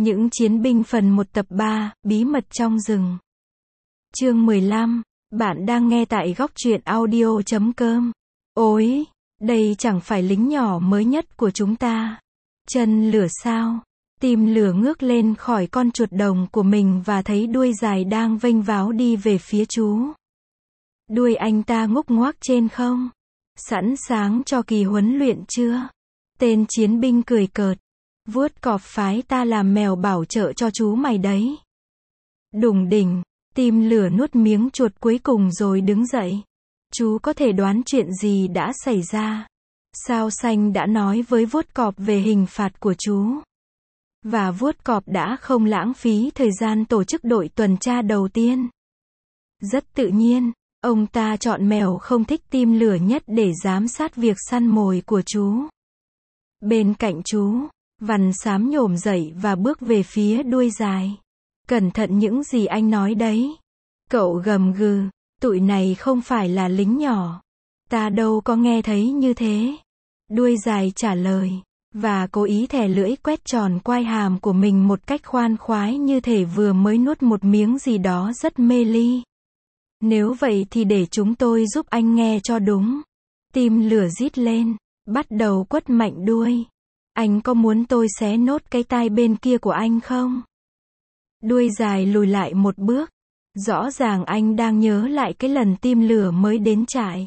Những chiến binh phần 1 tập 3, bí mật trong rừng. Chương 15, bạn đang nghe tại góc truyện audio.com. Ôi, đây chẳng phải lính nhỏ mới nhất của chúng ta. Chân lửa sao? Tim lửa ngước lên khỏi con chuột đồng của mình và thấy đuôi dài đang vênh váo đi về phía chú. Đuôi anh ta ngúc ngoác trên không? Sẵn sàng cho kỳ huấn luyện chưa? Tên chiến binh cười cợt. Vuốt cọp phái ta làm mèo bảo trợ cho chú mày đấy. Đùng đỉnh, tim lửa nuốt miếng chuột cuối cùng rồi đứng dậy. Chú có thể đoán chuyện gì đã xảy ra. Sao xanh đã nói với vuốt cọp về hình phạt của chú. Và vuốt cọp đã không lãng phí thời gian tổ chức đội tuần tra đầu tiên. Rất tự nhiên, ông ta chọn mèo không thích tim lửa nhất để giám sát việc săn mồi của chú. Bên cạnh chú, Vằn xám nhổm dậy và bước về phía đuôi dài. Cẩn thận những gì anh nói đấy. Cậu gầm gừ, tụi này không phải là lính nhỏ. Ta đâu có nghe thấy như thế. Đuôi dài trả lời, và cố ý thè lưỡi quét tròn quai hàm của mình một cách khoan khoái như thể vừa mới nuốt một miếng gì đó rất mê ly. Nếu vậy thì để chúng tôi giúp anh nghe cho đúng. Tim lửa rít lên, bắt đầu quất mạnh đuôi. Anh có muốn tôi xé nốt cái tai bên kia của anh không? Đuôi dài lùi lại một bước. Rõ ràng anh đang nhớ lại cái lần tim lửa mới đến trại.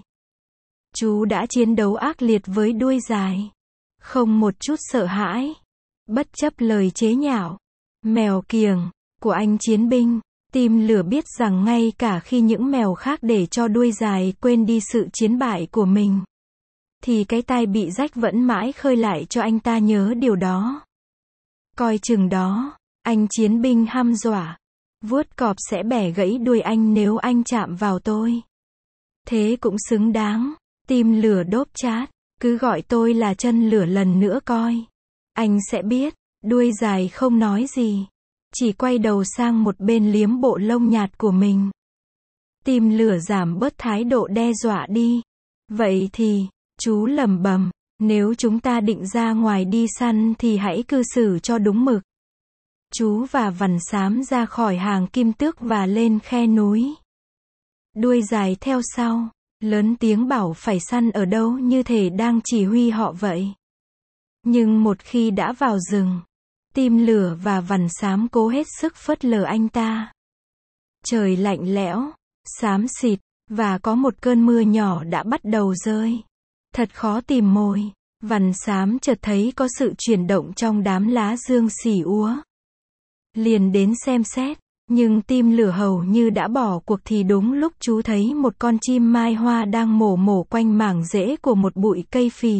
Chú đã chiến đấu ác liệt với đuôi dài. Không một chút sợ hãi. Bất chấp lời chế nhạo, mèo kiểng của anh chiến binh, tim lửa biết rằng ngay cả khi những mèo khác để cho đuôi dài quên đi sự chiến bại của mình, thì cái tai bị rách vẫn mãi khơi lại cho anh ta nhớ điều đó. Coi chừng đó, anh chiến binh hăm dọa. Vuốt cọp sẽ bẻ gãy đuôi anh nếu anh chạm vào tôi. Thế cũng xứng đáng. Tim lửa đốp chát. Cứ gọi tôi là chân lửa lần nữa coi. Anh sẽ biết. Đuôi dài không nói gì. Chỉ quay đầu sang một bên liếm bộ lông nhạt của mình. Tim lửa giảm bớt thái độ đe dọa đi. Vậy thì, chú lẩm bẩm, nếu chúng ta định ra ngoài đi săn thì hãy cư xử cho đúng mực. Chú và Vằn xám ra khỏi hàng kim tước và lên khe núi. Đuôi dài theo sau, lớn tiếng bảo phải săn ở đâu như thể đang chỉ huy họ vậy. Nhưng một khi đã vào rừng, tim lửa và Vằn xám cố hết sức phớt lờ anh ta. Trời lạnh lẽo, xám xịt, và có một cơn mưa nhỏ đã bắt đầu rơi. Thật khó tìm mồi. Vằn xám chợt thấy có sự chuyển động trong đám lá dương xỉ úa. Liền đến xem xét, nhưng tim lửa hầu như đã bỏ cuộc thì đúng lúc chú thấy một con chim mai hoa đang mổ quanh mảng rễ của một bụi cây phì.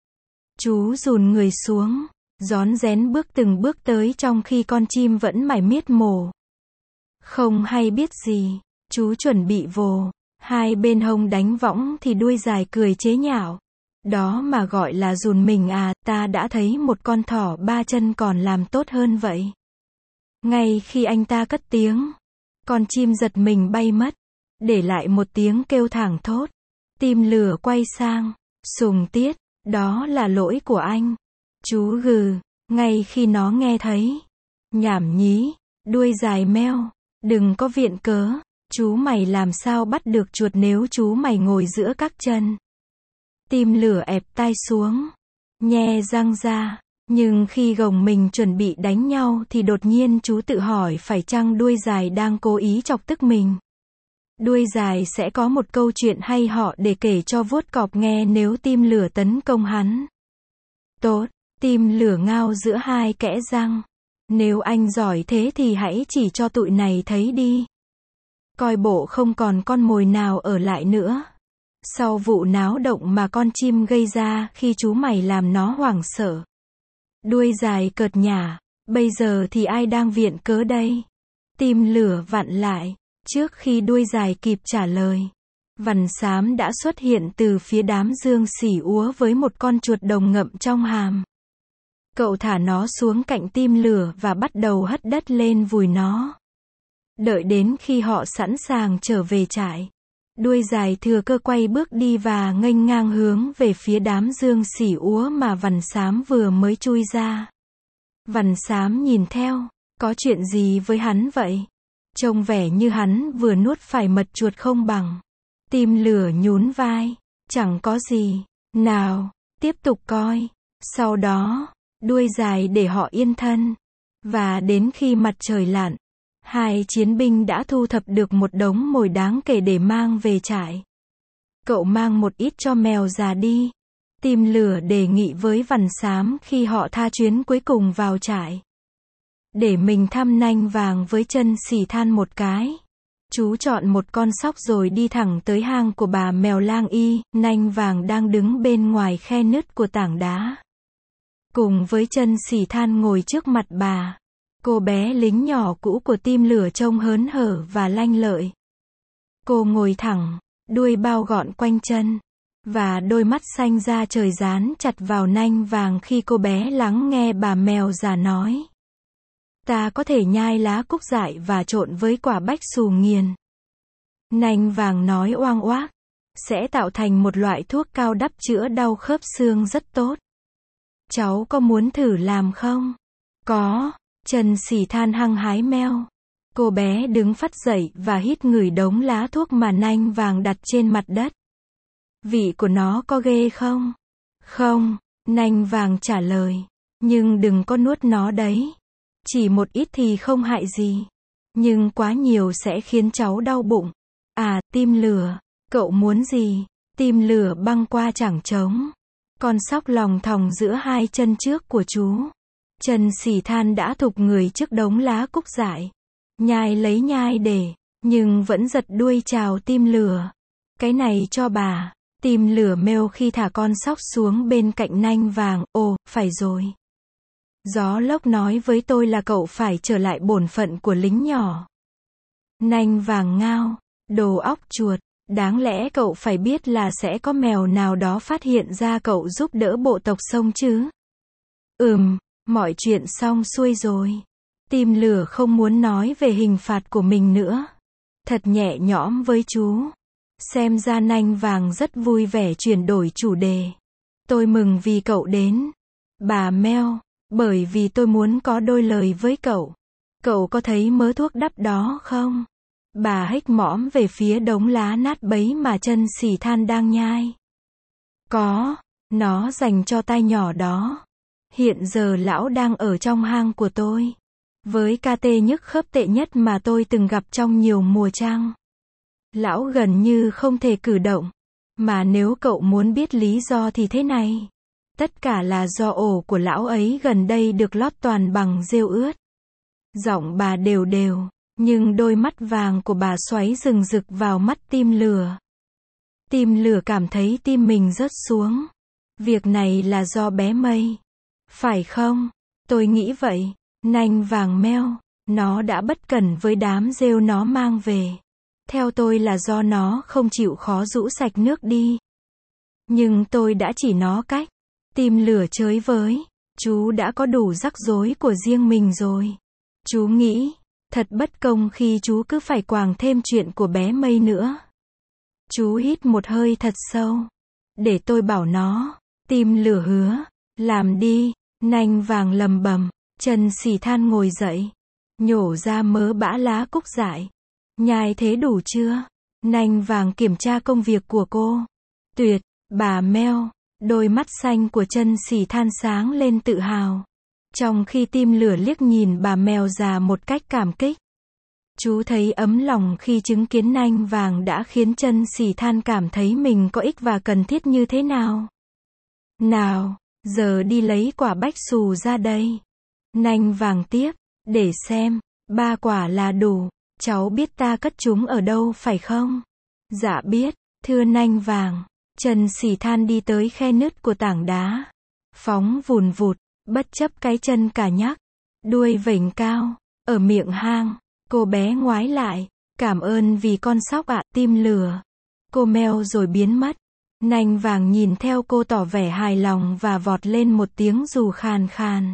Chú dùn người xuống, rón rén bước từng bước tới trong khi con chim vẫn mải miết mổ. Không hay biết gì, chú chuẩn bị vồ. Hai bên hông đánh võng thì đuôi dài cười chế nhạo. Đó mà gọi là dùn mình à, ta đã thấy một con thỏ ba chân còn làm tốt hơn vậy. Ngay khi anh ta cất tiếng, con chim giật mình bay mất, để lại một tiếng kêu thảng thốt. Tim lửa quay sang, sùng tiết, đó là lỗi của anh. Chú gừ, ngay khi nó nghe thấy. Nhảm nhí, đuôi dài meo, đừng có viện cớ. Chú mày làm sao bắt được chuột nếu chú mày ngồi giữa các chân. Tim lửa ép tai xuống, nhe răng ra. Nhưng khi gồng mình chuẩn bị đánh nhau thì đột nhiên chú tự hỏi phải chăng đuôi dài đang cố ý chọc tức mình. Đuôi dài sẽ có một câu chuyện hay ho để kể cho vuốt cọp nghe nếu tim lửa tấn công hắn. Tốt, tim lửa ngao giữa hai kẽ răng. Nếu anh giỏi thế thì hãy chỉ cho tụi này thấy đi. Coi bộ không còn con mồi nào ở lại nữa. Sau vụ náo động mà con chim gây ra khi chú mày làm nó hoảng sợ. Đuôi dài cợt nhả, bây giờ thì ai đang viện cớ đây? Tim lửa vặn lại, trước khi đuôi dài kịp trả lời. Vằn xám đã xuất hiện từ phía đám dương xỉ úa với một con chuột đồng ngậm trong hàm. Cậu thả nó xuống cạnh tim lửa và bắt đầu hất đất lên vùi nó. Đợi đến khi họ sẵn sàng trở về trại, đuôi dài thừa cơ quay bước đi và nghênh ngang hướng về phía đám dương xỉ úa mà Vằn xám vừa mới chui ra. Vằn xám nhìn theo, có chuyện gì với hắn vậy? Trông vẻ như hắn vừa nuốt phải mật chuột không bằng. Tim lửa nhún vai, chẳng có gì, nào, tiếp tục coi. Sau đó, đuôi dài để họ yên thân. Và đến khi mặt trời lặn, hai chiến binh đã thu thập được một đống mồi đáng kể để mang về trại. Cậu mang một ít cho mèo già đi. Tim lửa đề nghị với Vằn xám khi họ tha chuyến cuối cùng vào trại. Để mình thăm nanh vàng với Chân Xỉ Than một cái. Chú chọn một con sóc rồi đi thẳng tới hang của bà mèo lang y, nanh vàng đang đứng bên ngoài khe nứt của tảng đá. Cùng với Chân Xỉ Than ngồi trước mặt bà. Cô bé lính nhỏ cũ của Tim lửa trông hớn hở và lanh lợi. Cô ngồi thẳng, đuôi bao gọn quanh chân. Và đôi mắt xanh da trời dán chặt vào nanh vàng khi cô bé lắng nghe bà mèo già nói. Ta có thể nhai lá cúc dại và trộn với quả bách xù nghiền. Nanh vàng nói oang oác. Sẽ tạo thành một loại thuốc cao đắp chữa đau khớp xương rất tốt. Cháu có muốn thử làm không? Có. Chân Xỉ Than hăng hái meo. Cô bé đứng phắt dậy và hít ngửi đống lá thuốc mà nanh vàng đặt trên mặt đất. Vị của nó có ghê không? Không, nanh vàng trả lời. Nhưng đừng có nuốt nó đấy. Chỉ một ít thì không hại gì. Nhưng quá nhiều sẽ khiến cháu đau bụng. À, Tim lửa, cậu muốn gì? Tim lửa băng qua chảng trống. Con sóc lòng thòng giữa hai chân trước của chú. Chân Xỉ Than đã thụp người trước đống lá cúc dại. Nhai lấy nhai để, nhưng vẫn giật đuôi chào Tim lửa. Cái này cho bà. Tim lửa meo khi thả con sóc xuống bên cạnh nanh vàng. Ồ, phải rồi. Gió lốc nói với tôi là cậu phải trở lại bổn phận của lính nhỏ. Nanh vàng ngao, đồ óc chuột. Đáng lẽ cậu phải biết là sẽ có mèo nào đó phát hiện ra cậu giúp đỡ bộ tộc sông chứ. Mọi chuyện xong xuôi rồi. Tim lửa không muốn nói về hình phạt của mình nữa. Thật nhẹ nhõm với chú. Xem ra nanh vàng rất vui vẻ chuyển đổi chủ đề. Tôi mừng vì cậu đến. Bà meo, bởi vì tôi muốn có đôi lời với cậu. Cậu có thấy mớ thuốc đắp đó không? Bà hếch mõm về phía đống lá nát bấy mà Chân Xỉ Than đang nhai. Có, nó dành cho tai nhỏ đó. Hiện giờ lão đang ở trong hang của tôi. Với ca tê nhức khớp tệ nhất mà tôi từng gặp trong nhiều mùa trăng. Lão gần như không thể cử động. Mà nếu cậu muốn biết lý do thì thế này. Tất cả là do ổ của lão ấy gần đây được lót toàn bằng rêu ướt. Giọng bà đều đều, nhưng đôi mắt vàng của bà xoáy rừng rực vào mắt Tim lửa. Tim lửa cảm thấy tim mình rớt xuống. Việc này là do bé Mây. Phải không? Tôi nghĩ vậy. Nanh vàng meo, nó đã bất cẩn với đám rêu nó mang về. Theo tôi là do nó không chịu khó rũ sạch nước đi. Nhưng tôi đã chỉ nó cách. Tim lửa chới với. Chú đã có đủ rắc rối của riêng mình rồi. Chú nghĩ, thật bất công khi chú cứ phải quàng thêm chuyện của bé Mây nữa. Chú hít một hơi thật sâu. Để tôi bảo nó. Tim lửa hứa. Làm đi. Nanh vàng lầm bầm. Chân Xỉ Than ngồi dậy. Nhổ ra mớ bã lá cúc dại. Nhai thế đủ chưa? Nanh vàng kiểm tra công việc của cô. Tuyệt, bà meo. Đôi mắt xanh của Chân Xỉ Than sáng lên tự hào. Trong khi Tim lửa liếc nhìn bà mèo già một cách cảm kích. Chú thấy ấm lòng khi chứng kiến nanh vàng đã khiến Chân Xỉ Than cảm thấy mình có ích và cần thiết như thế nào. Nào, giờ đi lấy quả bách xù ra đây. Nanh vàng tiếp, để xem, 3 quả là đủ. Cháu biết ta cất chúng ở đâu phải không? Dạ biết, thưa nanh vàng. Chân Xỉ Than đi tới khe nứt của tảng đá. Phóng vùn vụt, bất chấp cái chân cả nhắc. Đuôi vểnh cao, ở miệng hang. Cô bé ngoái lại, cảm ơn vì con sóc ạ. Tim lửa. Cô meo rồi biến mất. Nanh vàng nhìn theo cô tỏ vẻ hài lòng và vọt lên một tiếng rù khàn khàn.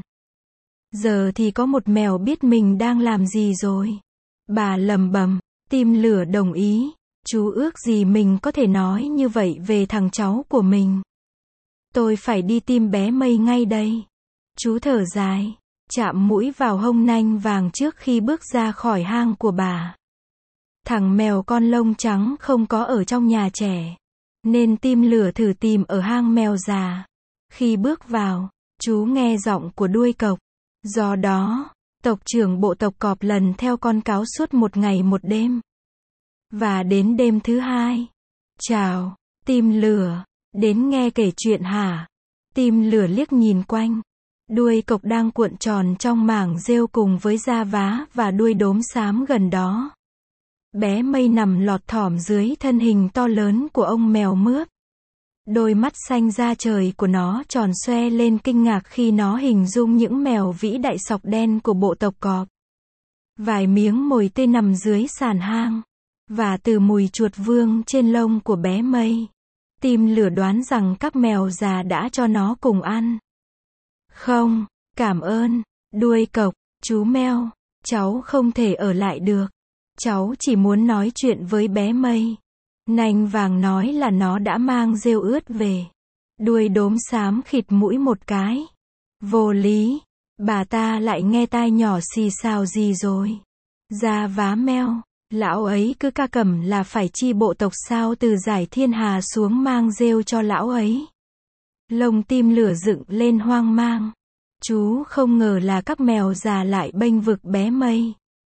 Giờ thì có một mèo biết mình đang làm gì rồi. Bà lầm bầm. Tim lửa đồng ý. Chú ước gì mình có thể nói như vậy về thằng cháu của mình. Tôi phải đi tìm bé Mây ngay đây. Chú thở dài. chạm mũi vào hông nanh vàng trước khi bước ra khỏi hang của bà. Thằng mèo con lông trắng không có ở trong nhà trẻ, nên Tim Lửa thử tìm ở hang mèo già. Khi bước vào, chú nghe giọng của đuôi cộc. Do đó, tộc trưởng bộ tộc cọp lần theo con cáo suốt một ngày một đêm. Và đến đêm thứ hai, chào, Tim Lửa, đến nghe kể chuyện hả? Tim Lửa liếc nhìn quanh. Đuôi cộc đang cuộn tròn trong mảng rêu cùng với da vá và đuôi đốm xám gần đó. Bé Mây nằm lọt thỏm dưới thân hình to lớn của ông mèo mướp. Đôi mắt xanh da trời của nó tròn xoe lên kinh ngạc khi nó hình dung những mèo vĩ đại sọc đen của bộ tộc cọp. Vài miếng mồi tươi nằm dưới sàn hang. Và từ mùi chuột vương trên lông của bé Mây, Tim Lửa đoán rằng các mèo già đã cho nó cùng ăn. Không, cảm ơn, đuôi cộc, chú mèo, cháu không thể ở lại được. Cháu chỉ muốn nói chuyện với bé Mây. Nanh vàng nói là nó đã mang rêu ướt về. Đuôi đốm xám khịt mũi một cái. Vô lý, bà ta lại nghe tai nhỏ xì xào gì rồi. Da vá meo, lão ấy cứ ca cẩm là phải chi bộ tộc sao từ giải thiên hà xuống mang rêu cho lão ấy. Lông Tim Lửa dựng lên hoang mang. Chú không ngờ là các mèo già lại bênh vực bé Mây.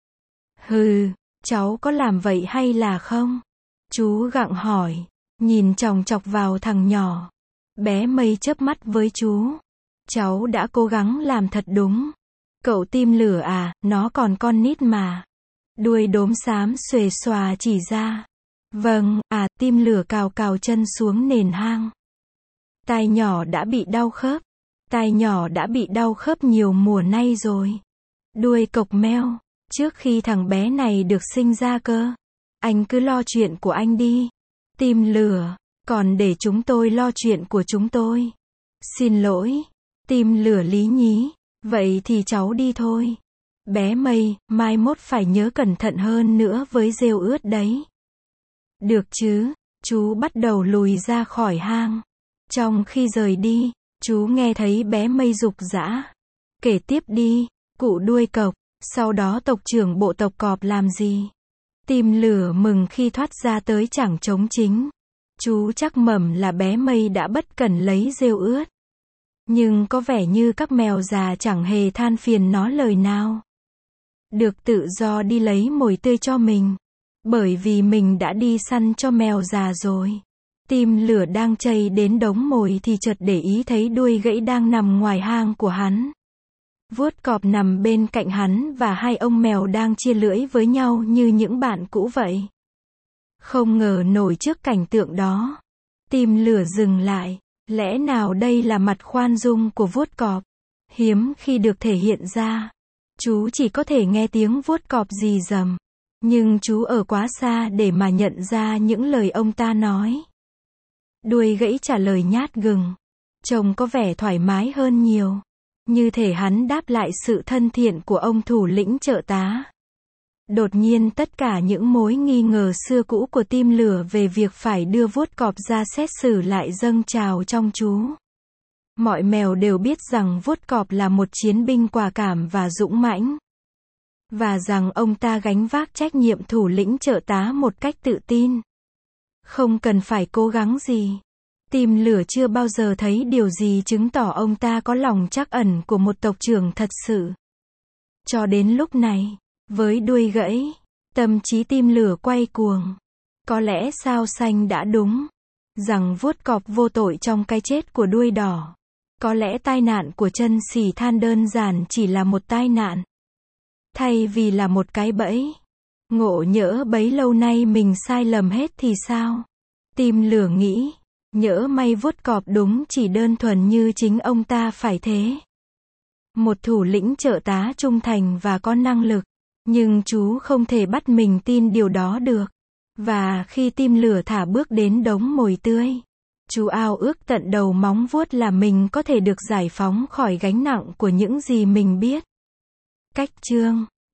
Hừ, cháu có làm vậy hay là không? Chú gặng hỏi, nhìn chòng chọc vào thằng nhỏ. Bé Mây chớp mắt với chú. Cháu đã cố gắng làm thật đúng. Cậu Tim Lửa à, nó còn con nít mà. Đuôi đốm xám xuề xòa chỉ ra. Vâng, à, Tim Lửa cào cào chân xuống nền hang. Tai nhỏ đã bị đau khớp. Tai nhỏ đã bị đau khớp nhiều mùa nay rồi. Đuôi cộc meo, trước khi thằng bé này được sinh ra cơ. Anh cứ lo chuyện của anh đi. Tim Lửa, còn để chúng tôi lo chuyện của chúng tôi. Xin lỗi. Tim Lửa lý nhí. Vậy thì cháu đi thôi. Bé Mây, mai mốt phải nhớ cẩn thận hơn nữa với rêu ướt đấy. Được chứ, chú bắt đầu lùi ra khỏi hang. Trong khi rời đi, chú nghe thấy bé Mây rục rã. Kể tiếp đi, cụ đuôi cộc, sau đó tộc trưởng bộ tộc cọp làm gì? Tim Lửa mừng khi thoát ra tới chẳng trống chính. Chú chắc mẩm là bé Mây đã bất cẩn lấy rêu ướt. Nhưng có vẻ như các mèo già chẳng hề than phiền nó lời nào. Được tự do đi lấy mồi tươi cho mình. Bởi vì mình đã đi săn cho mèo già rồi. Tim Lửa đang chây đến đống mồi thì chợt để ý thấy đuôi gãy đang nằm ngoài hang của hắn. Vuốt cọp nằm bên cạnh hắn và hai ông mèo đang chia lưỡi với nhau như những bạn cũ vậy. Không ngờ nổi trước cảnh tượng đó. Tim Lửa dừng lại. Lẽ nào đây là mặt khoan dung của vuốt cọp? Hiếm khi được thể hiện ra. Chú chỉ có thể nghe tiếng vuốt cọp rì rầm. Nhưng chú ở quá xa để mà nhận ra những lời ông ta nói. Đuôi gãy trả lời nhát gừng. Trông có vẻ thoải mái hơn nhiều. Như thể hắn đáp lại sự thân thiện của ông thủ lĩnh chợ tá. Đột nhiên tất cả những mối nghi ngờ xưa cũ của Tim Lửa về việc phải đưa vuốt cọp ra xét xử lại dâng trào trong chú. Mọi mèo đều biết rằng vuốt cọp là một chiến binh quả cảm và dũng mãnh. Và rằng ông ta gánh vác trách nhiệm thủ lĩnh chợ tá một cách tự tin. Không cần phải cố gắng gì. Tim Lửa chưa bao giờ thấy điều gì chứng tỏ ông ta có lòng trắc ẩn của một tộc trưởng thật sự. Cho đến lúc này, với đuôi gãy, tâm trí Tim Lửa quay cuồng. Có lẽ sao xanh đã đúng. Rằng vuốt cọp vô tội trong cái chết của đuôi đỏ. Có lẽ tai nạn của chân xỉ than đơn giản chỉ là một tai nạn. Thay vì là một cái bẫy. Ngộ nhỡ bấy lâu nay mình sai lầm hết thì sao? Tim Lửa nghĩ. Nhỡ may vuốt cọp đúng chỉ đơn thuần như chính ông ta phải thế. Một thủ lĩnh chợ tá trung thành và có năng lực. Nhưng chú không thể bắt mình tin điều đó được. Và khi Tim Lửa thả bước đến đống mồi tươi, chú ao ước tận đầu móng vuốt là mình có thể được giải phóng khỏi gánh nặng của những gì mình biết. Cách chương